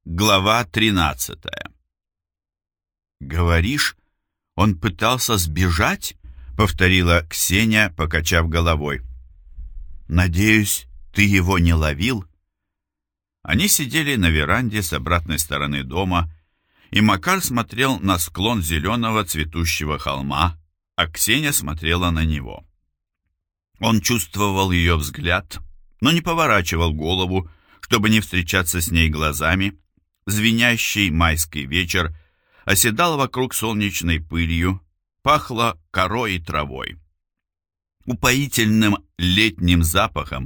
Глава 13. «Говоришь, он пытался сбежать?» — повторила Ксения, покачав головой. «Надеюсь, ты его не ловил?» Они сидели на веранде с обратной стороны дома, и Макар смотрел на склон зеленого цветущего холма, а Ксения смотрела на него. Он чувствовал ее взгляд, но не поворачивал голову, чтобы не встречаться с ней глазами. Звенящий майский вечер оседал вокруг солнечной пылью, пахло корой и травой. Упоительным летним запахом,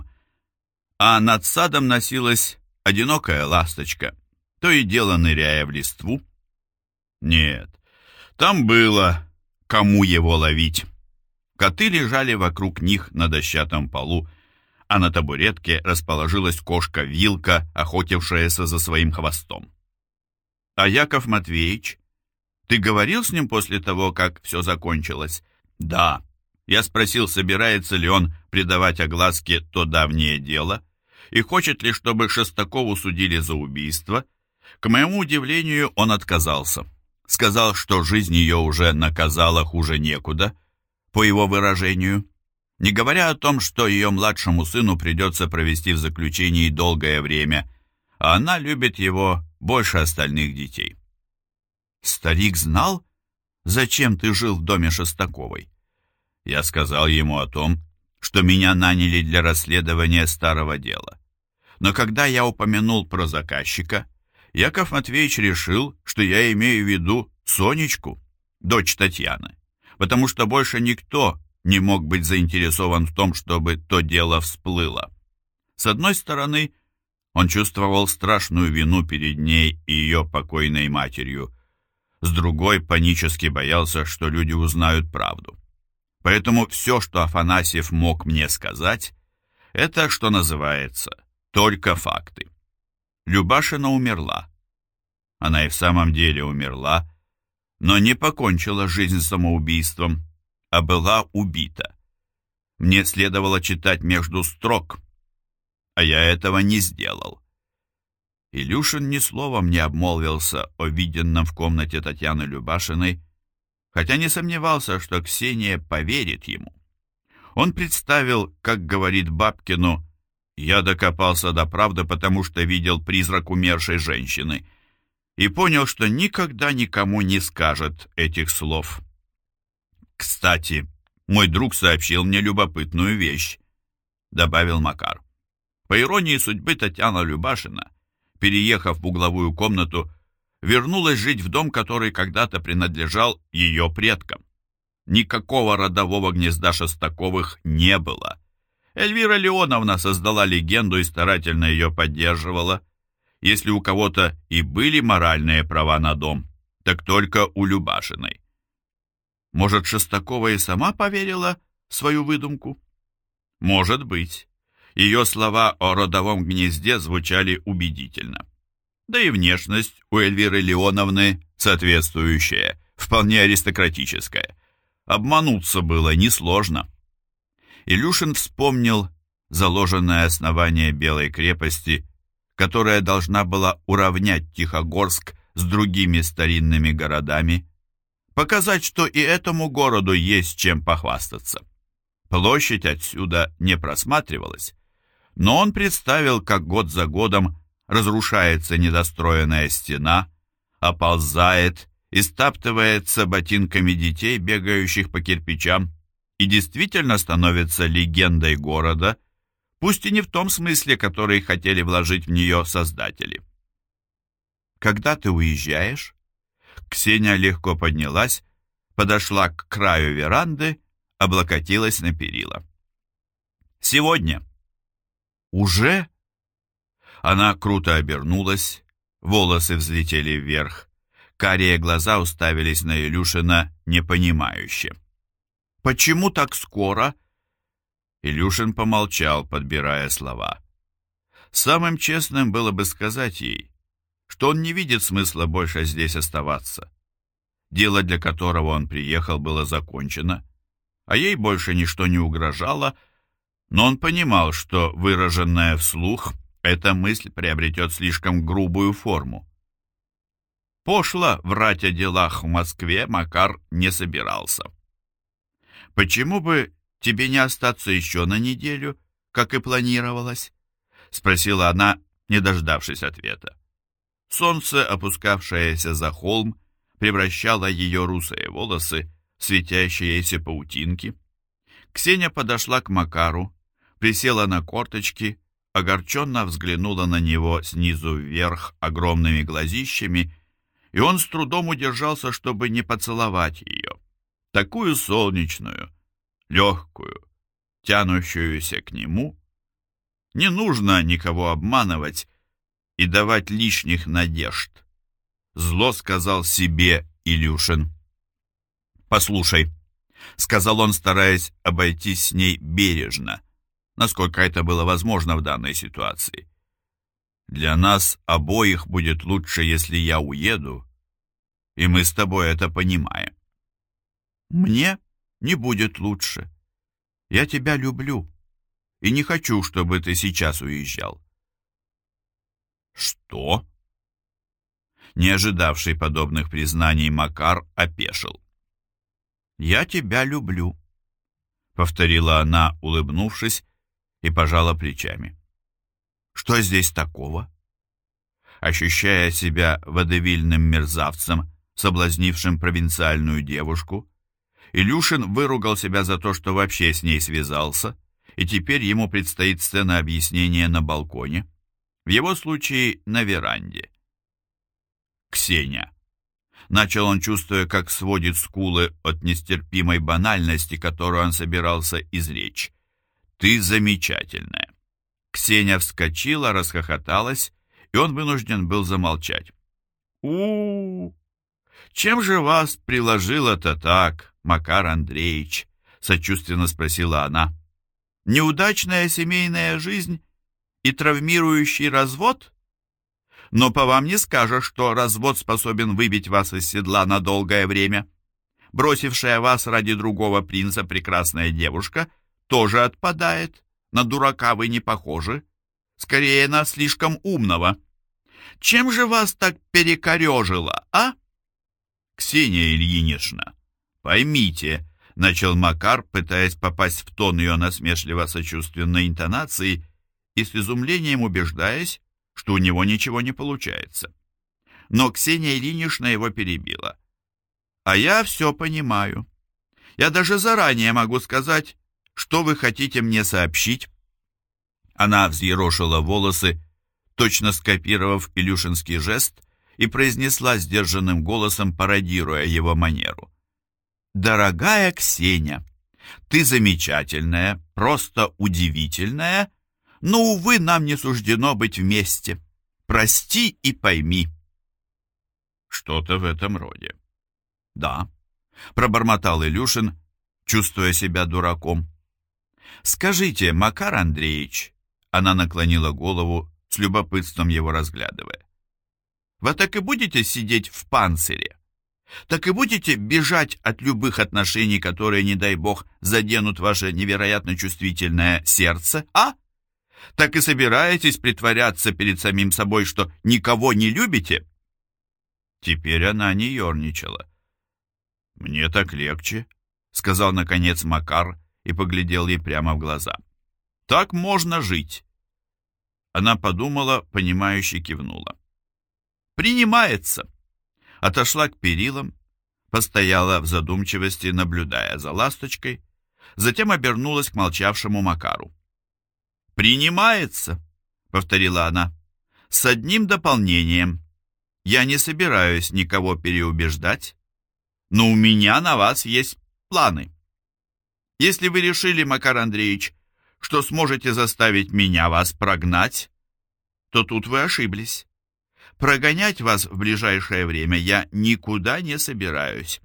а над садом носилась одинокая ласточка, то и дело ныряя в листву. Нет, там было кому его ловить. Коты лежали вокруг них на дощатом полу, а на табуретке расположилась кошка-вилка, охотившаяся за своим хвостом. «А Яков Матвеевич? Ты говорил с ним после того, как все закончилось?» «Да». Я спросил, собирается ли он придавать огласке то давнее дело, и хочет ли, чтобы Шестакову судили за убийство. К моему удивлению, он отказался. Сказал, что жизнь ее уже наказала хуже некуда, по его выражению, не говоря о том, что ее младшему сыну придется провести в заключении долгое время, а она любит его больше остальных детей. «Старик знал, зачем ты жил в доме Шестаковой?» Я сказал ему о том, что меня наняли для расследования старого дела. Но когда я упомянул про заказчика, Яков Матвеевич решил, что я имею в виду Сонечку, дочь Татьяны, потому что больше никто не мог быть заинтересован в том, чтобы то дело всплыло. С одной стороны, он чувствовал страшную вину перед ней и ее покойной матерью, с другой панически боялся, что люди узнают правду. Поэтому все, что Афанасьев мог мне сказать, это, что называется, только факты. Любашина умерла. Она и в самом деле умерла, но не покончила жизнь самоубийством, а была убита. Мне следовало читать между строк, а я этого не сделал. Илюшин ни словом не обмолвился о виденном в комнате Татьяны Любашиной, хотя не сомневался, что Ксения поверит ему. Он представил, как говорит Бабкину: «Я докопался до правды, потому что видел призрак умершей женщины», и понял, что никогда никому не скажет этих слов. «Кстати, мой друг сообщил мне любопытную вещь», — добавил Макар. По иронии судьбы, Татьяна Любашина, переехав в угловую комнату, вернулась жить в дом, который когда-то принадлежал ее предкам. Никакого родового гнезда Шестаковых не было. Эльвира Леоновна создала легенду и старательно ее поддерживала. Если у кого-то и были моральные права на дом, так только у Любашиной. Может, Шестакова и сама поверила в свою выдумку? Может быть. Ее слова о родовом гнезде звучали убедительно. Да и внешность у Эльвиры Леоновны соответствующая, вполне аристократическая. Обмануться было несложно. Илюшин вспомнил заложенное основание Белой крепости, которая должна была уравнять Тихогорск с другими старинными городами, показать, что и этому городу есть чем похвастаться. Площадь отсюда не просматривалась, но он представил, как год за годом разрушается недостроенная стена, оползает и стаптывается ботинками детей, бегающих по кирпичам, и действительно становится легендой города, пусть и не в том смысле, который хотели вложить в нее создатели. «Когда ты уезжаешь?» Ксения легко поднялась, подошла к краю веранды, облокотилась на перила. «Сегодня». «Уже?» Она круто обернулась, волосы взлетели вверх, карие глаза уставились на Илюшина непонимающе. «Почему так скоро?» Илюшин помолчал, подбирая слова. Самым честным было бы сказать ей, что он не видит смысла больше здесь оставаться. Дело, для которого он приехал, было закончено, а ей больше ничто не угрожало, но он понимал, что выраженное вслух эта мысль приобретет слишком грубую форму. Пошло врать о делах в Москве Макар не собирался. «Почему бы тебе не остаться еще на неделю, как и планировалось?» — спросила она, не дождавшись ответа. Солнце, опускавшееся за холм, превращало ее русые волосы в светящиеся паутинки. Ксения подошла к Макару, присела на корточки, огорченно взглянула на него снизу вверх огромными глазищами, и он с трудом удержался, чтобы не поцеловать ее. Такую солнечную, легкую, тянущуюся к нему. Не нужно никого обманывать и давать лишних надежд. Зло сказал себе Илюшин. «Послушай», — сказал он, стараясь обойтись с ней бережно, насколько это было возможно в данной ситуации. «Для нас обоих будет лучше, если я уеду, и мы с тобой это понимаем». «Мне не будет лучше. Я тебя люблю и не хочу, чтобы ты сейчас уезжал». «Что?» Не ожидавший подобных признаний Макар опешил. «Я тебя люблю», — повторила она, улыбнувшись, и пожала плечами. «Что здесь такого?» Ощущая себя водевильным мерзавцем, соблазнившим провинциальную девушку, Илюшин выругал себя за то, что вообще с ней связался, и теперь ему предстоит сцена объяснения на балконе, в его случае на веранде. «Ксения», — начал он, чувствуя, как сводит скулы от нестерпимой банальности, которую он собирался изречь, — «ты замечательная». Ксения вскочила, расхохоталась, и он вынужден был замолчать. у Чем же вас приложило-то так, Макар Андреевич?» — сочувственно спросила она. «Неудачная семейная жизнь и травмирующий развод? Но по вам не скажешь, что развод способен выбить вас из седла на долгое время. Бросившая вас ради другого принца прекрасная девушка тоже отпадает. На дурака вы не похожи. Скорее, на слишком умного. Чем же вас так перекорежило, а?» «Ксения Ильинична, поймите», — начал Макар, пытаясь попасть в тон ее насмешливо-сочувственной интонации и с изумлением убеждаясь, что у него ничего не получается. Но Ксения Ильинична его перебила. «А я все понимаю. Я даже заранее могу сказать, что вы хотите мне сообщить». Она взъерошила волосы, точно скопировав илюшинский жест, и произнесла сдержанным голосом, пародируя его манеру. «Дорогая Ксения, ты замечательная, просто удивительная, но, увы, нам не суждено быть вместе. Прости и пойми». Что-то в этом роде. «Да», — пробормотал Илюшин, чувствуя себя дураком. «Скажите, Макар Андреевич», — она наклонила голову, с любопытством его разглядывая, «вы так и будете сидеть в панцире? Так и будете бежать от любых отношений, которые, не дай бог, заденут ваше невероятно чувствительное сердце, а? Так и собираетесь притворяться перед самим собой, что никого не любите?» Теперь она не ерничала. «Мне так легче», — сказал наконец Макар и поглядел ей прямо в глаза. «Так можно жить». Она подумала, понимающе кивнула. «Принимается». Отошла к перилам, постояла в задумчивости, наблюдая за ласточкой, затем обернулась к молчавшему Макару. «Принимается», — повторила она, — «с одним дополнением. Я не собираюсь никого переубеждать, но у меня на вас есть планы. Если вы решили, Макар Андреевич, что сможете заставить меня вас прогнать, то тут вы ошиблись. Прогонять вас в ближайшее время я никуда не собираюсь».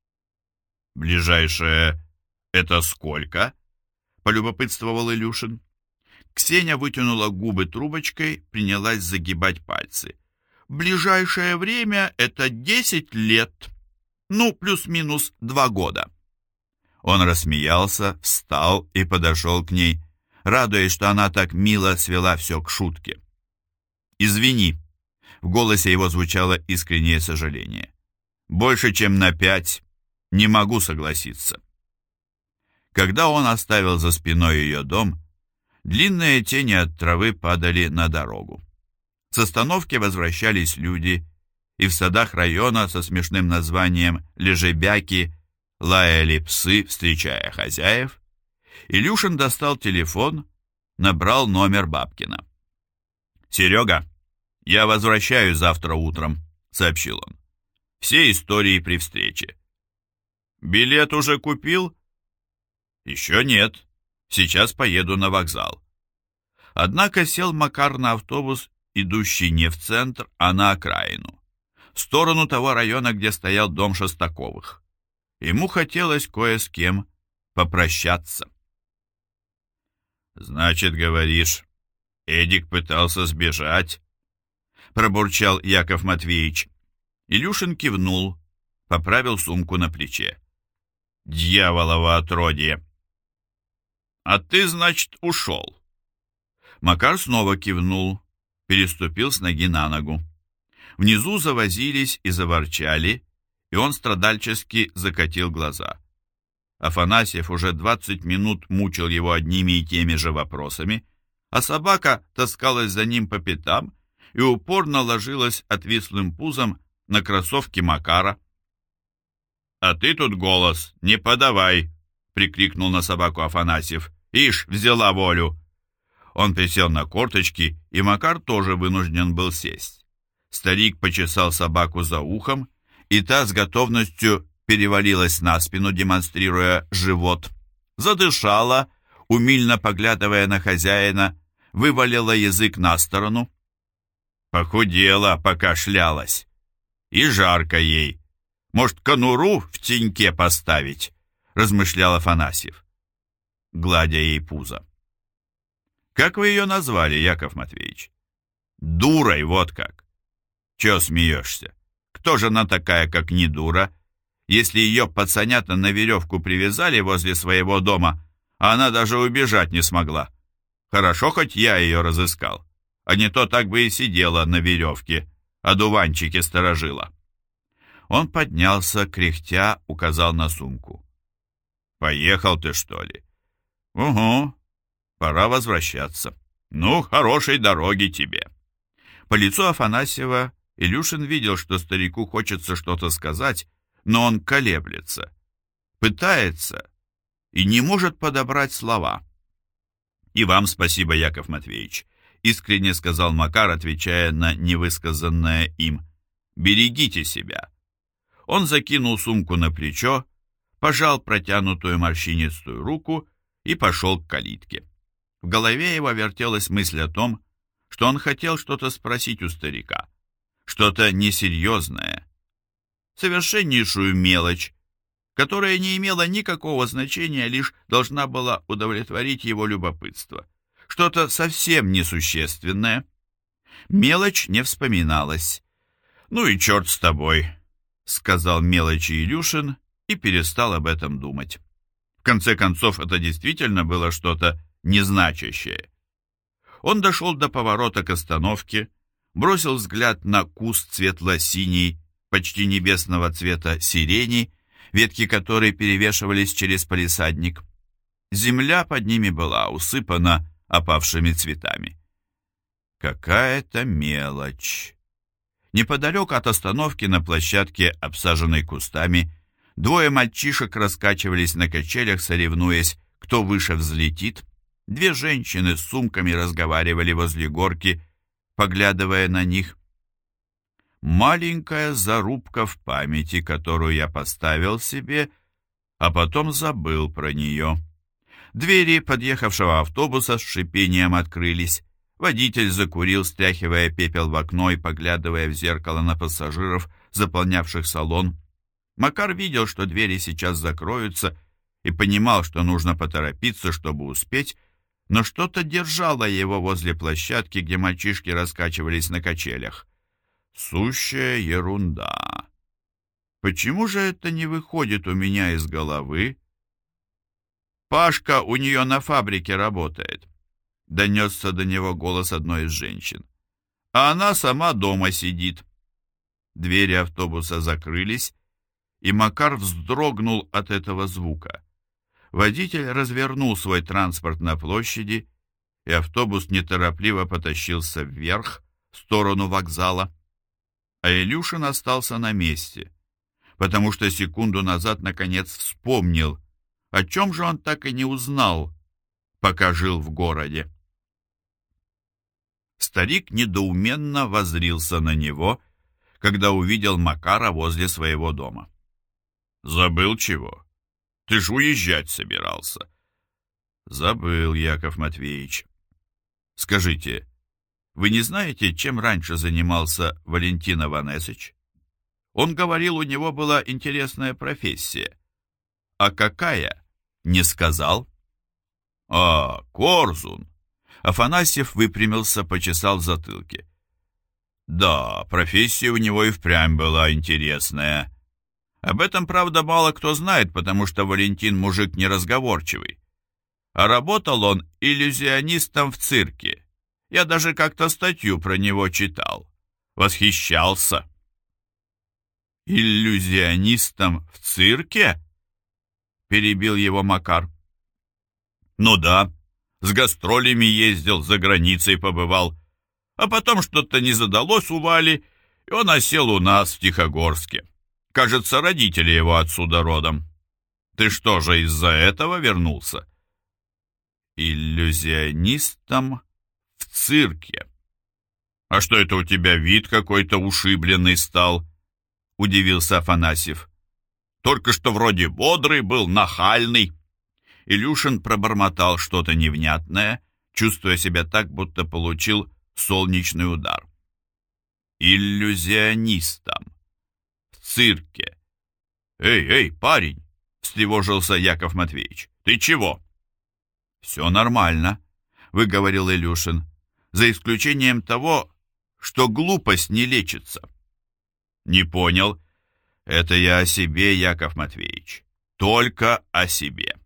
«Ближайшее — это сколько?» — полюбопытствовал Илюшин. Ксения вытянула губы трубочкой, принялась загибать пальцы. «Ближайшее время — это 10 лет. Ну, плюс-минус 2 года». Он рассмеялся, встал и подошел к ней, радуясь, что она так мило свела все к шутке. «Извини». В голосе его звучало искреннее сожаление. «Больше, чем на 5, не могу согласиться». Когда он оставил за спиной ее дом, длинные тени от травы падали на дорогу. С остановки возвращались люди, и в садах района со смешным названием «Лежебяки» лаяли псы, встречая хозяев. Илюшин достал телефон, набрал номер Бабкина. «Серега, я возвращаюсь завтра утром», — сообщил он. «Все истории при встрече». «Билет уже купил?» «Еще нет. Сейчас поеду на вокзал». Однако сел Макар на автобус, идущий не в центр, а на окраину, в сторону того района, где стоял дом Шестаковых. Ему хотелось кое с кем попрощаться. «Значит, говоришь, Эдик пытался сбежать?» Пробурчал Яков Матвеевич. Илюшин кивнул, поправил сумку на плече. «Дьяволово отродье!» «А ты, значит, ушел?» Макар снова кивнул, переступил с ноги на ногу. Внизу завозились и заворчали, и он страдальчески закатил глаза. Афанасьев уже 20 минут мучил его одними и теми же вопросами, а собака таскалась за ним по пятам и упорно ложилась отвислым пузом на кроссовки Макара. «А ты тут голос не подавай!» — прикрикнул на собаку Афанасьев. «Ишь, взяла волю!» Он присел на корточки, и Макар тоже вынужден был сесть. Старик почесал собаку за ухом, и та с готовностью перевалилась на спину, демонстрируя живот. Задышала, умильно поглядывая на хозяина, вывалила язык на сторону. Похудела, пока шлялась. И жарко ей. Может, конуру в теньке поставить, размышлял Афанасьев, гладя ей пузо. «Как вы ее назвали, Яков Матвеевич?» «Дурой, вот как». «Чего смеешься? Кто же она такая, как не дура? Если ее пацанята на веревку привязали возле своего дома, а она даже убежать не смогла. Хорошо, хоть я ее разыскал, а не то так бы и сидела на веревке, одуванчики сторожила». Он поднялся, кряхтя, указал на сумку. «Поехал ты, что ли?» «Угу. Пора возвращаться. Ну, хорошей дороги тебе». По лицу Афанасьева Илюшин видел, что старику хочется что-то сказать, но он колеблется, пытается и не может подобрать слова. «И вам спасибо, Яков Матвеевич», — искренне сказал Макар, отвечая на невысказанное им. «Берегите себя». Он закинул сумку на плечо, пожал протянутую морщинистую руку и пошел к калитке. В голове его вертелась мысль о том, что он хотел что-то спросить у старика, что-то несерьезное, совершеннейшую мелочь, которая не имела никакого значения, лишь должна была удовлетворить его любопытство, что-то совсем несущественное. Мелочь не вспоминалась. «Ну и черт с тобой», — сказал мелочи Илюшин и перестал об этом думать. В конце концов, это действительно было что-то незначащее. Он дошел до поворота к остановке, бросил взгляд на куст светло-синий, почти небесного цвета сирени, ветки которой перевешивались через палисадник. Земля под ними была усыпана опавшими цветами. Какая-то мелочь. Неподалеку от остановки на площадке, обсаженной кустами, двое мальчишек раскачивались на качелях, соревнуясь, кто выше взлетит. Две женщины с сумками разговаривали возле горки, поглядывая на них. Маленькая зарубка в памяти, которую я поставил себе, а потом забыл про нее. Двери подъехавшего автобуса с шипением открылись. Водитель закурил, стряхивая пепел в окно и поглядывая в зеркало на пассажиров, заполнявших салон. Макар видел, что двери сейчас закроются, и понимал, что нужно поторопиться, чтобы успеть, но что-то держало его возле площадки, где мальчишки раскачивались на качелях. Сущая ерунда. Почему же это не выходит у меня из головы? «Пашка у нее на фабрике работает», — донесся до него голос одной из женщин. а она сама дома сидит. Двери автобуса закрылись, и Макар вздрогнул от этого звука. Водитель развернул свой транспорт на площади, и автобус неторопливо потащился вверх, в сторону вокзала. А Илюшин остался на месте, потому что секунду назад наконец вспомнил, о чем же он так и не узнал, пока жил в городе. Старик недоуменно воззрился на него, когда увидел Макара возле своего дома. «Забыл чего? Ты ж уезжать собирался». «Забыл, Яков Матвеевич. Скажите, вы не знаете, чем раньше занимался Валентин Аванесыч? Он говорил, у него была интересная профессия. А какая? Не сказал?» «А, Корзун!» Афанасьев выпрямился, почесал в затылке. «Да, профессия у него и впрямь была интересная. Об этом, правда, мало кто знает, потому что Валентин мужик неразговорчивый. А работал он иллюзионистом в цирке. Я даже как-то статью про него читал. Восхищался». «Иллюзионистом в цирке?» — перебил его Макар. «Ну да, с гастролями ездил, за границей побывал. А потом что-то не задалось у Вали, и он осел у нас в Тихогорске. Кажется, родители его отсюда родом. Ты что же, из-за этого вернулся?» «Иллюзионистом в цирке. А что это у тебя вид какой-то ушибленный стал?» — удивился Афанасьев. «Только что вроде бодрый был, нахальный». Илюшин пробормотал что-то невнятное, чувствуя себя так, будто получил солнечный удар. «Иллюзионистом в цирке. Эй, парень!» — встревожился Яков Матвеевич. «Ты чего?» «Все нормально», — выговорил Илюшин, «за исключением того, что глупость не лечится». «Не понял. Это я о себе, Яков Матвеевич. Только о себе».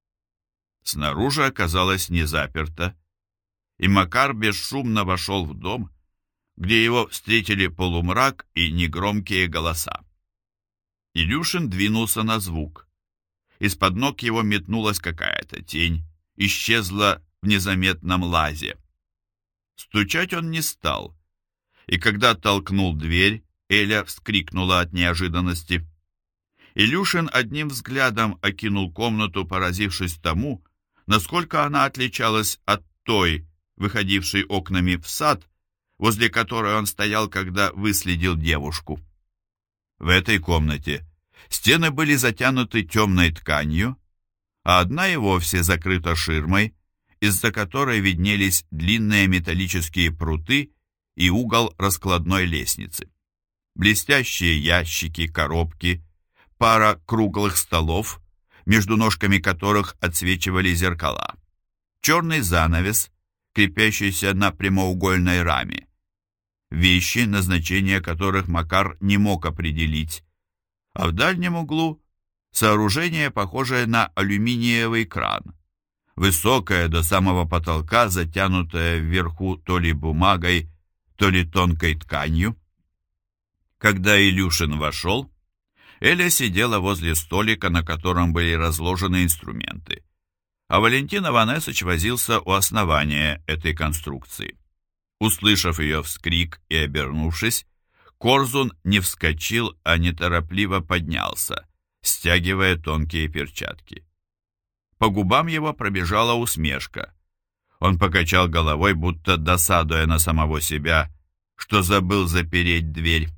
Снаружи оказалось не заперто, и Макар бесшумно вошел в дом, где его встретили полумрак и негромкие голоса. Илюшин двинулся на звук. Из-под ног его метнулась какая-то тень, исчезла в незаметном лазе. Стучать он не стал, и когда толкнул дверь, Эля вскрикнула от неожиданности. Илюшин одним взглядом окинул комнату, поразившись тому, насколько она отличалась от той, выходившей окнами в сад, возле которой он стоял, когда выследил девушку. В этой комнате стены были затянуты темной тканью, а одна и вовсе закрыта ширмой, из-за которой виднелись длинные металлические пруты и угол раскладной лестницы. Блестящие ящики, коробки, пара круглых столов, между ножками которых отсвечивали зеркала, черный занавес, крепящийся на прямоугольной раме, вещи, назначение которых Макар не мог определить, а в дальнем углу сооружение, похожее на алюминиевый кран, высокое до самого потолка, затянутое вверху то ли бумагой, то ли тонкой тканью. Когда Илюшин вошел, Эля сидела возле столика, на котором были разложены инструменты, а Валентин Аванесыч возился у основания этой конструкции. Услышав ее вскрик и обернувшись, Корзун не вскочил, а неторопливо поднялся, стягивая тонкие перчатки. По губам его пробежала усмешка. Он покачал головой, будто досадуя на самого себя, что забыл запереть дверь.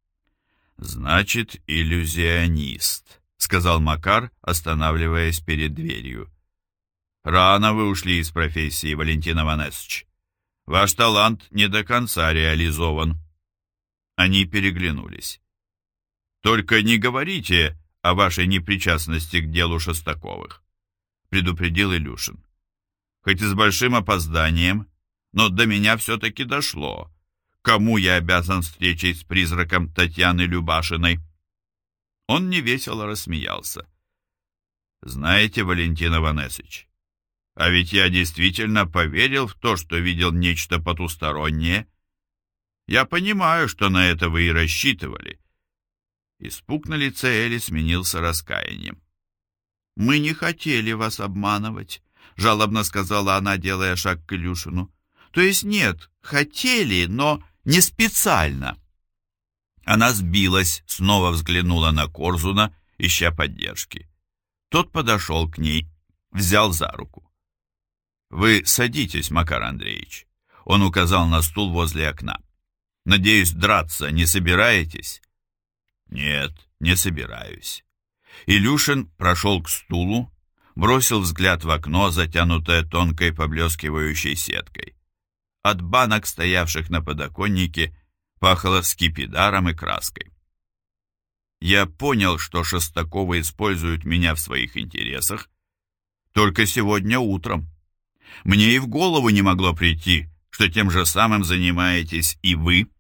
«Значит, иллюзионист», — сказал Макар, останавливаясь перед дверью. «Рано вы ушли из профессии, Валентин Аванесыч. Ваш талант не до конца реализован». Они переглянулись. «Только не говорите о вашей непричастности к делу Шестаковых», — предупредил Илюшин. «Хоть и с большим опозданием, но до меня все-таки дошло, кому я обязан встречей с призраком Татьяны Любашиной». Он невесело рассмеялся. «Знаете, Валентин Аванесыч, а ведь я действительно поверил в то, что видел нечто потустороннее. Я понимаю, что на это вы и рассчитывали». Испуг на лице Эли сменился раскаянием. «Мы не хотели вас обманывать», — жалобно сказала она, делая шаг к Илюшину. «То есть нет, хотели, но не специально». Она сбилась, снова взглянула на Корзуна, ища поддержки. Тот подошел к ней, взял за руку. «Вы садитесь, Макар Андреевич», — он указал на стул возле окна. «Надеюсь, драться не собираетесь?» «Нет, не собираюсь». Илюшин прошел к стулу, бросил взгляд в окно, затянутое тонкой поблескивающей сеткой. От банок, стоявших на подоконнике, пахло скипидаром и краской. «Я понял, что Шестаковы используют меня в своих интересах только сегодня утром. Мне и в голову не могло прийти, что тем же самым занимаетесь и вы».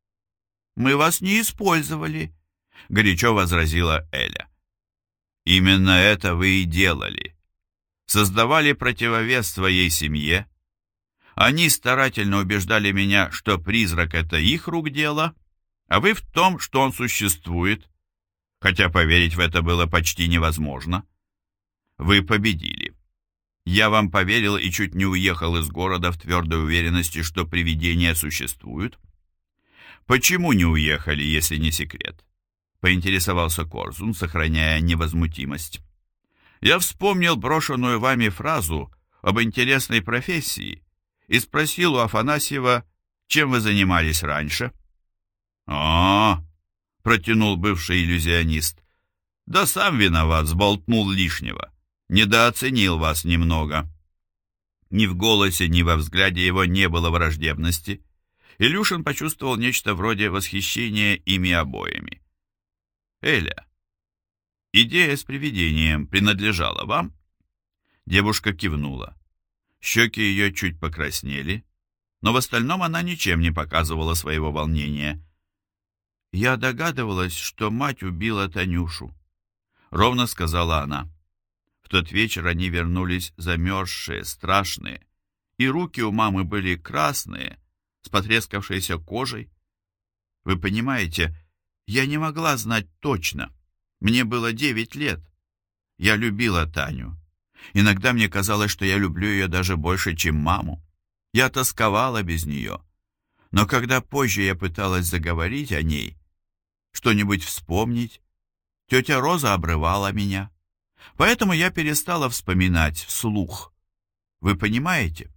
«Мы вас не использовали», — горячо возразила Эля. «Именно это вы и делали. Создавали противовес своей семье. Они старательно убеждали меня, что призрак — это их рук дело, а вы в том, что он существует, хотя поверить в это было почти невозможно. Вы победили. Я вам поверил и чуть не уехал из города в твердой уверенности, что привидения существуют». «Почему не уехали, если не секрет?» — поинтересовался Корзун, сохраняя невозмутимость. «Я вспомнил брошенную вами фразу об интересной профессии и спросил у Афанасьева, чем вы занимались раньше». «А-а-а!» — протянул бывший иллюзионист. «Да сам виноват, сболтнул лишнего. Недооценил вас немного». Ни в голосе, ни во взгляде его не было враждебности. Илюшин почувствовал нечто вроде восхищения ими обоими. «Эля, идея с привидением принадлежала вам?» Девушка кивнула. Щеки ее чуть покраснели, но в остальном она ничем не показывала своего волнения. «Я догадывалась, что мать убила Танюшу», — ровно сказала она. В тот вечер они вернулись замерзшие, страшные, и руки у мамы были красные, с потрескавшейся кожей. Вы понимаете, я не могла знать точно. Мне было 9 лет. Я любила Таню. Иногда мне казалось, что я люблю ее даже больше, чем маму. Я тосковала без нее. Но когда позже я пыталась заговорить о ней, что-нибудь вспомнить, тетя Роза обрывала меня. Поэтому я перестала вспоминать вслух. Вы понимаете?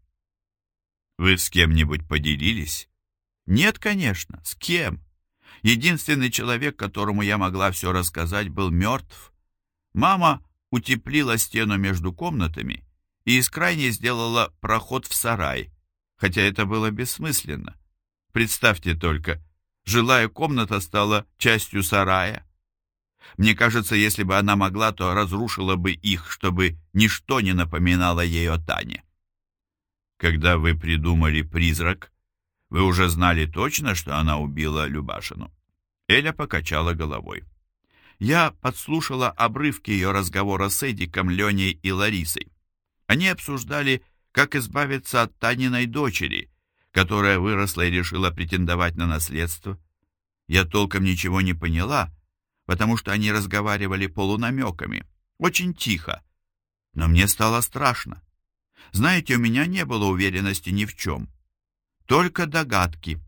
Вы с кем-нибудь поделились? Нет, конечно. С кем? Единственный человек, которому я могла все рассказать, был мертв. Мама утеплила стену между комнатами и из крайней сделала проход в сарай, хотя это было бессмысленно. Представьте только, жилая комната стала частью сарая. Мне кажется, если бы она могла, то разрушила бы их, чтобы ничто не напоминало ей о Тане. Когда вы придумали призрак, вы уже знали точно, что она убила Любашину? Эля покачала головой. Я подслушала обрывки ее разговора с Эдиком, Леней и Ларисой. Они обсуждали, как избавиться от Таниной дочери, которая выросла и решила претендовать на наследство. Я толком ничего не поняла, потому что они разговаривали полунамеками, очень тихо. Но мне стало страшно. Знаете, у меня не было уверенности ни в чем. Только догадки.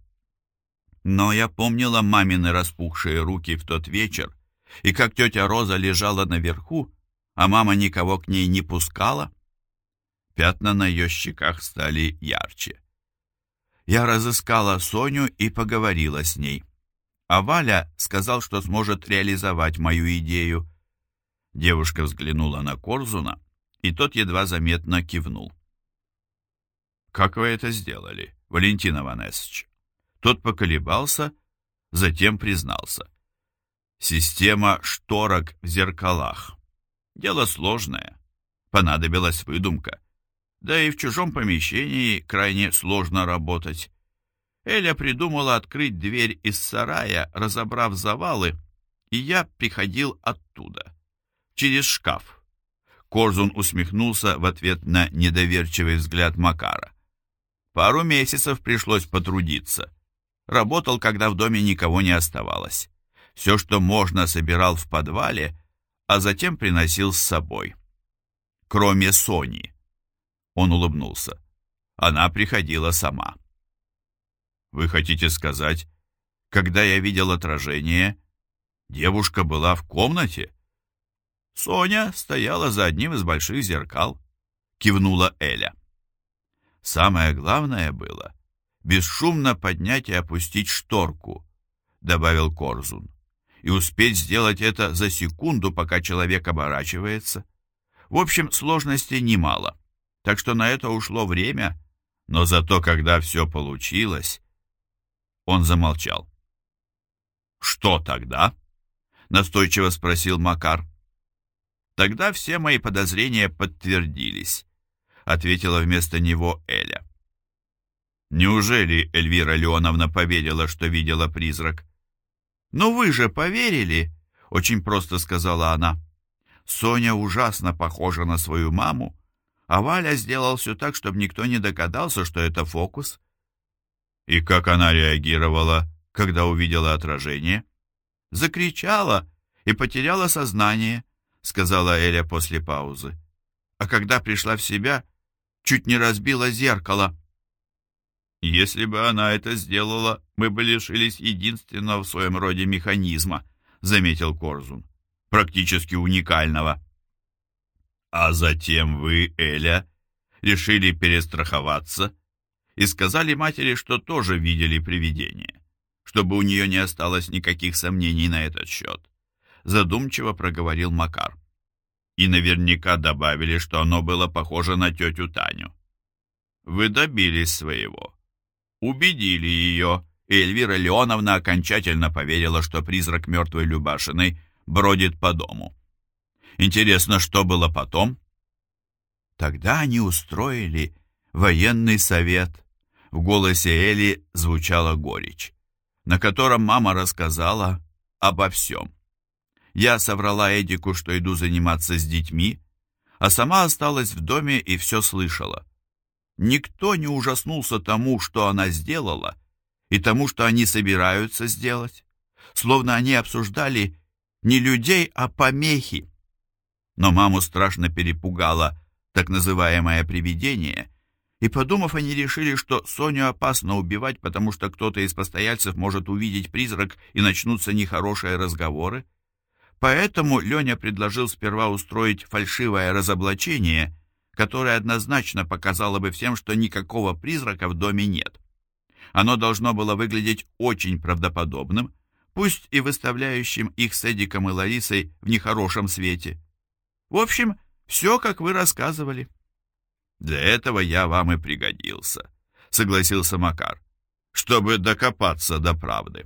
Но я помнила мамины распухшие руки в тот вечер, и как тетя Роза лежала наверху, а мама никого к ней не пускала. Пятна на ее щеках стали ярче. Я разыскала Соню и поговорила с ней. А Валя сказал, что сможет реализовать мою идею. Девушка взглянула на Корзуна, и тот едва заметно кивнул. «Как вы это сделали, Валентин Иванесович?» Тот поколебался, затем признался. «Система шторок в зеркалах. Дело сложное. Понадобилась выдумка. Да и в чужом помещении крайне сложно работать. Эля придумала открыть дверь из сарая, разобрав завалы, и я приходил оттуда, через шкаф». Корзун усмехнулся в ответ на недоверчивый взгляд Макара. «Пару месяцев пришлось потрудиться. работал, когда в доме никого не оставалось. Все, что можно, собирал в подвале, а затем приносил с собой. Кроме Сони. Он улыбнулся. Она приходила сама. Вы хотите сказать, когда я видел отражение, девушка была в комнате? Соня стояла за одним из больших зеркал, кивнула Эля. Самое главное было бесшумно поднять и опустить шторку, добавил Корзун, и успеть сделать это за секунду, пока человек оборачивается. В общем, сложностей немало, так что на это ушло время, но зато, когда все получилось... Он замолчал. «Что тогда?» — настойчиво спросил Макар. «Тогда все мои подозрения подтвердились», — ответила вместо него Эля. «Неужели Эльвира Леоновна поверила, что видела призрак?» «Ну вы же поверили», — очень просто сказала она. «Соня ужасно похожа на свою маму, а Валя сделал все так, чтобы никто не догадался, что это фокус». «И как она реагировала, когда увидела отражение?» «Закричала и потеряла сознание», — сказала Эля после паузы. «А когда пришла в себя, чуть не разбила зеркало». «Если бы она это сделала, мы бы лишились единственного в своем роде механизма», — заметил Корзун. «Практически уникального». «А затем вы, Эля, решили перестраховаться и сказали матери, что тоже видели привидение, чтобы у нее не осталось никаких сомнений на этот счет», — задумчиво проговорил Макар. «И наверняка добавили, что оно было похоже на тетю Таню. Вы добились своего. Убедили ее, и Эльвира Леоновна окончательно поверила, что призрак мертвой Любашиной бродит по дому. Интересно, что было потом?» «Тогда они устроили военный совет», — в голосе Эли звучала горечь, на котором мама рассказала обо всем. Я соврала Эдику, что иду заниматься с детьми, а сама осталась в доме и все слышала. Никто не ужаснулся тому, что она сделала, и тому, что они собираются сделать, словно они обсуждали не людей, а помехи. Но маму страшно перепугало так называемое привидение, и, подумав, они решили, что Соню опасно убивать, потому что кто-то из постояльцев может увидеть призрак и начнутся нехорошие разговоры. Поэтому Леня предложил сперва устроить фальшивое разоблачение, которое однозначно показало бы всем, что никакого призрака в доме нет. Оно должно было выглядеть очень правдоподобным, пусть и выставляющим их с Эдиком и Ларисой в нехорошем свете. В общем, все, как вы рассказывали. «Для этого я вам и пригодился», — согласился Макар, «чтобы докопаться до правды».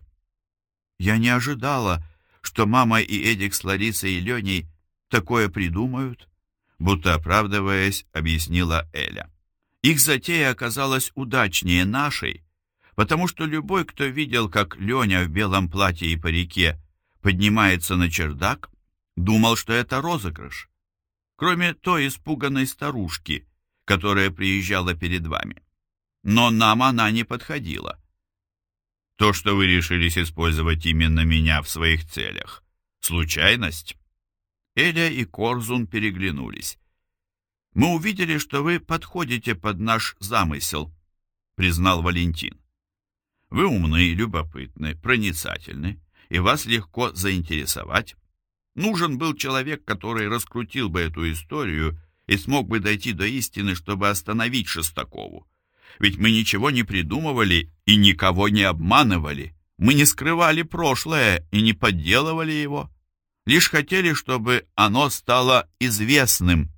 «Я не ожидала, что мама и Эдик с Ларисой и Леней такое придумают», будто оправдываясь, объяснила Эля. «Их затея оказалась удачнее нашей, потому что любой, кто видел, как Леня в белом платье и парике поднимается на чердак, думал, что это розыгрыш, кроме той испуганной старушки, которая приезжала перед вами. Но нам она не подходила». «То, что вы решились использовать именно меня в своих целях, случайность?» Эля и Корзун переглянулись. «Мы увидели, что вы подходите под наш замысел», — признал Валентин. «Вы умны, любопытны, проницательны, и вас легко заинтересовать. Нужен был человек, который раскрутил бы эту историю и смог бы дойти до истины, чтобы остановить Шестакову. Ведь мы ничего не придумывали и никого не обманывали. Мы не скрывали прошлое и не подделывали его. Лишь хотели, чтобы оно стало известным».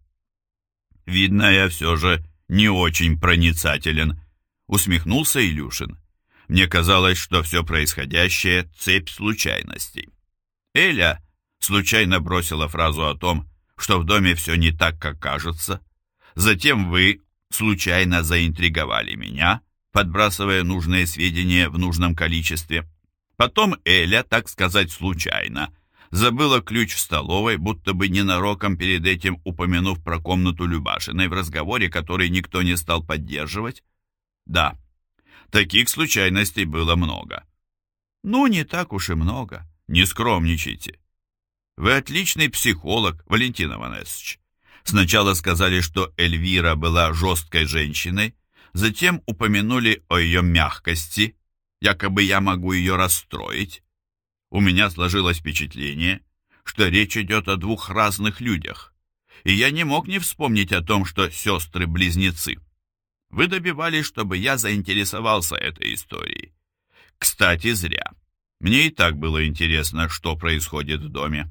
«Видно, я все же не очень проницателен», — усмехнулся Илюшин. «Мне казалось, что все происходящее — цепь случайностей». Эля случайно бросила фразу о том, что в доме все не так, как кажется. Затем вы случайно заинтриговали меня, подбрасывая нужные сведения в нужном количестве. Потом Эля, так сказать, случайно, забыла ключ в столовой, будто бы ненароком перед этим упомянув про комнату Любашиной в разговоре, который никто не стал поддерживать. Да, Таких случайностей было много. Ну, не так уж и много. Не скромничайте. Вы отличный психолог, Валентин Иванович. Сначала сказали, что Эльвира была жесткой женщиной, затем упомянули о ее мягкости, якобы я могу ее расстроить. У меня сложилось впечатление, что речь идет о двух разных людях, и я не мог не вспомнить о том, что сестры-близнецы. Вы добивались, чтобы я заинтересовался этой историей. Кстати, зря. Мне и так было интересно, что происходит в доме.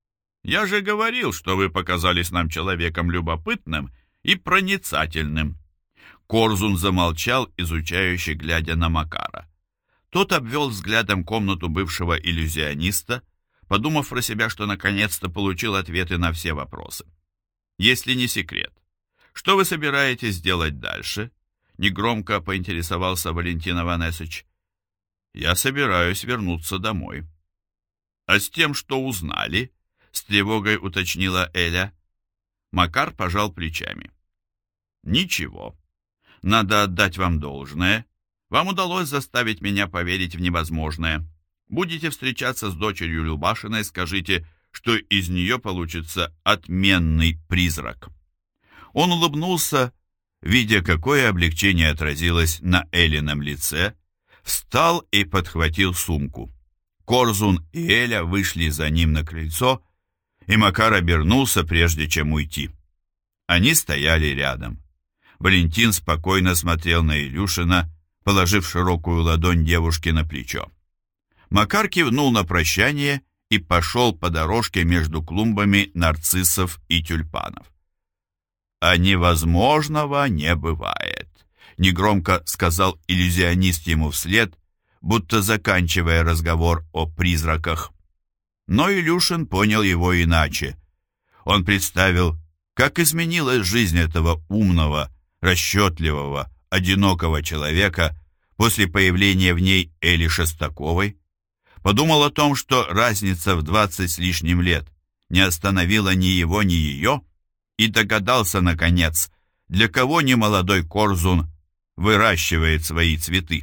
Я же говорил, что вы показались нам человеком любопытным и проницательным. Корзун замолчал, изучающе глядя на Макара. Тот обвел взглядом комнату бывшего иллюзиониста, подумав про себя, что наконец-то получил ответы на все вопросы. Если не секрет, что вы собираетесь делать дальше? Негромко поинтересовался Валентин Иванович. Я собираюсь вернуться домой. А с тем, что узнали, с тревогой уточнила Эля. Макар пожал плечами. Ничего. Надо отдать вам должное. Вам удалось заставить меня поверить в невозможное. Будете встречаться с дочерью Любашиной, скажите, что из нее получится отменный призрак. Он улыбнулся, видя, какое облегчение отразилось на Элином лице, встал и подхватил сумку. Корзун и Эля вышли за ним на крыльцо, и Макар обернулся, прежде чем уйти. Они стояли рядом. Валентин спокойно смотрел на Илюшина, положив широкую ладонь девушке на плечо. Макар кивнул на прощание и пошел по дорожке между клумбами нарциссов и тюльпанов. «А невозможного не бывает», — негромко сказал иллюзионист ему вслед, будто заканчивая разговор о призраках. Но Илюшин понял его иначе. Он представил, как изменилась жизнь этого умного, расчетливого, одинокого человека после появления в ней Эли Шестаковой. Подумал о том, что разница в 20 с лишним лет не остановила ни его, ни ее, и догадался, наконец, для кого немолодой Корзун выращивает свои цветы.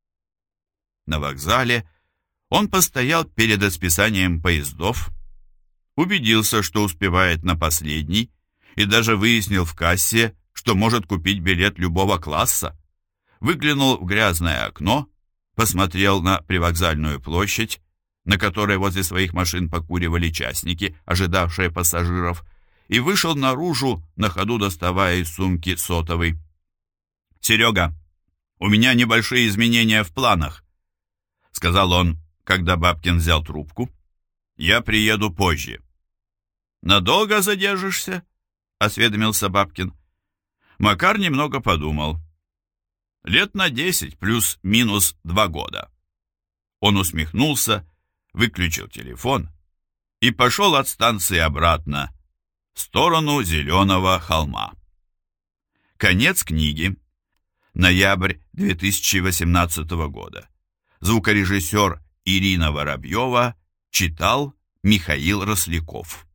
На вокзале он постоял перед расписанием поездов, убедился, что успевает на последний, и даже выяснил в кассе, что может купить билет любого класса. Выглянул в грязное окно, посмотрел на привокзальную площадь, на которой возле своих машин покуривали частники, ожидавшие пассажиров, и вышел наружу, на ходу доставая из сумки сотовый. «Серега, у меня небольшие изменения в планах», — сказал он, когда Бабкин взял трубку. «Я приеду позже». «Надолго задержишься?» — осведомился Бабкин. Макар немного подумал. «Лет на 10 плюс-минус 2 года». Он усмехнулся, выключил телефон и пошел от станции обратно, в сторону Зеленого холма. Конец книги. Ноябрь 2018 года. Звукорежиссер Ирина Воробьева читал Михаил Росляков.